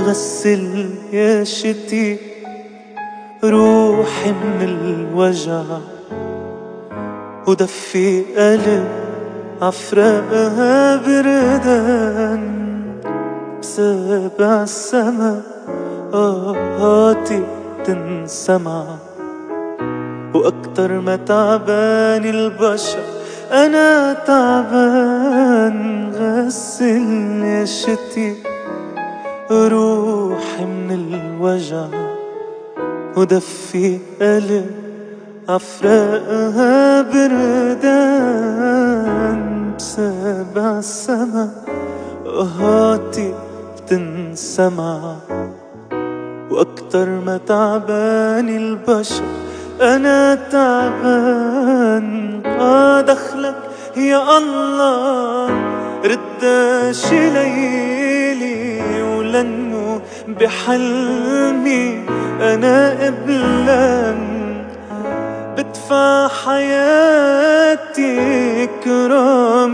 غسل يا شتي روحي من الوجع، ودفي قلب عفراقها بردان. بسابع السما آهاتي تنسمع، وأكتر ما تعبان البشر أنا تعبان. غسل يا شتي روحي من الوجع، ودفي قلب عفراقها بردان. بسابع السما آهاتي بتنسمع، وأكتر ما تعبان البشر أنا تعبان. دخلك يا الله رداش ليلي، ولأنه بحلمي أنا قبلان. بدفع حياتي كرام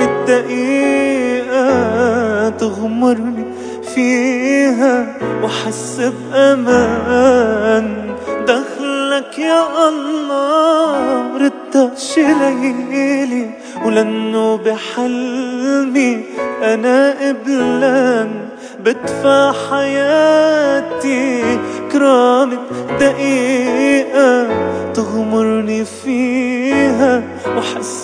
الدقيقة، تغمرني فيها وحس بأمان. دخلك يا الله رداش ليلي، ولأنه بحلمي أنا قبلان. بدفع حياتي كرامة دقيقة، تغمرني فيها وحس